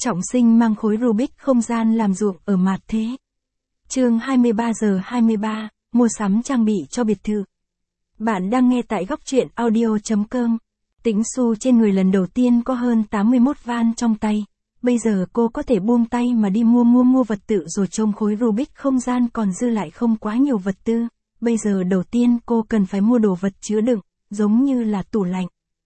Trọng sinh mang khối Rubik không gian làm ruộng ở Mạt Thế. Chương 23:23, mua sắm trang bị cho biệt thự. Bạn đang nghe tại góc truyện audio.com. Tĩnh Xu trên người lần đầu tiên có hơn 81 van trong tay. Bây giờ cô có thể buông tay mà đi mua vật tự rồi trông khối Rubik không gian còn dư lại không quá nhiều vật tư. Bây giờ đầu tiên cô cần phải mua đồ vật chứa đựng, giống như là tủ lạnh.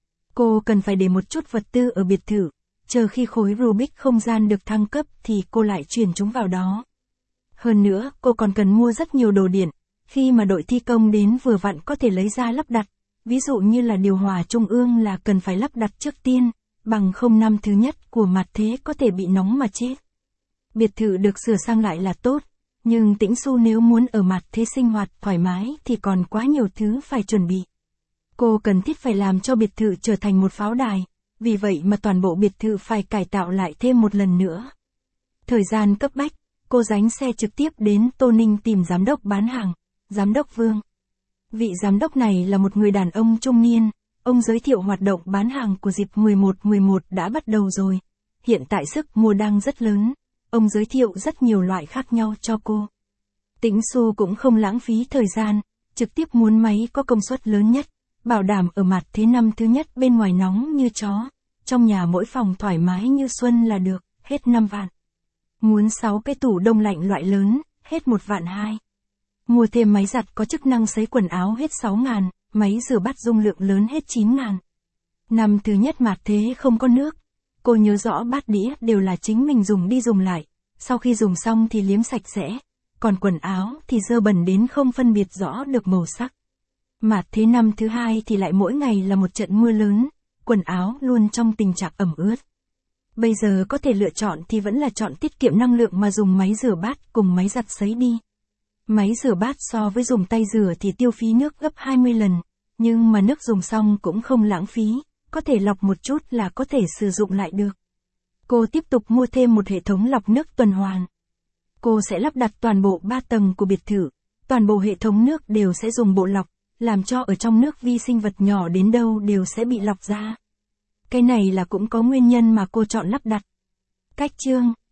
Cô cần phải để một chút vật tư ở biệt thự. Chờ khi khối Rubik không gian được thăng cấp thì cô lại chuyển chúng vào đó. Hơn nữa, cô còn cần mua rất nhiều đồ điện. Khi mà đội thi công đến vừa vặn có thể lấy ra lắp đặt. Ví dụ như là điều hòa trung ương là cần phải lắp đặt trước tiên, bằng không năm thứ nhất của Mạt Thế có thể bị nóng mà chết. Biệt thự được sửa sang lại là tốt, nhưng Tĩnh Xu nếu muốn ở Mạt Thế sinh hoạt thoải mái thì còn quá nhiều thứ phải chuẩn bị. Cô cần thiết phải làm cho biệt thự trở thành một pháo đài. Vì vậy mà toàn bộ biệt thự phải cải tạo lại thêm một lần nữa. Thời gian cấp bách, cô dánh xe trực tiếp đến Tô Ninh tìm giám đốc bán hàng, giám đốc Vương. Vị giám đốc này là một người đàn ông trung niên, ông giới thiệu hoạt động bán hàng của dịp 11/11 đã bắt đầu rồi. Hiện tại sức mua đang rất lớn, ông giới thiệu rất nhiều loại khác nhau cho cô. Tĩnh Xu cũng không lãng phí thời gian, trực tiếp muốn máy có công suất lớn nhất. Bảo đảm ở Mạt Thế năm thứ nhất bên ngoài nóng như chó, trong nhà mỗi phòng thoải mái như xuân là được, hết 5 vạn. Muốn 6 cái tủ đông lạnh loại lớn, hết 1 vạn 2. Mua thêm máy giặt có chức năng sấy quần áo hết 6.000, máy rửa bát dung lượng lớn hết 9.000. Năm thứ nhất Mạt Thế không có nước, cô nhớ rõ bát đĩa đều là chính mình dùng đi dùng lại, sau khi dùng xong thì liếm sạch sẽ, còn quần áo thì dơ bẩn đến không phân biệt rõ được màu sắc. Mạt Thế năm thứ hai thì lại mỗi ngày là một trận mưa lớn, quần áo luôn trong tình trạng ẩm ướt. Bây giờ có thể lựa chọn thì vẫn là chọn tiết kiệm năng lượng mà dùng máy rửa bát cùng máy giặt sấy đi. Máy rửa bát so với dùng tay rửa thì tiêu phí nước gấp 20 lần, nhưng mà nước dùng xong cũng không lãng phí, có thể lọc một chút là có thể sử dụng lại được. Cô tiếp tục mua thêm một hệ thống lọc nước tuần hoàn. Cô sẽ lắp đặt toàn bộ 3 tầng của biệt thự, toàn bộ hệ thống nước đều sẽ dùng bộ lọc, làm cho ở trong nước vi sinh vật nhỏ đến đâu đều sẽ bị lọc ra. Cái này là cũng có nguyên nhân mà cô chọn lắp đặt. Cách chương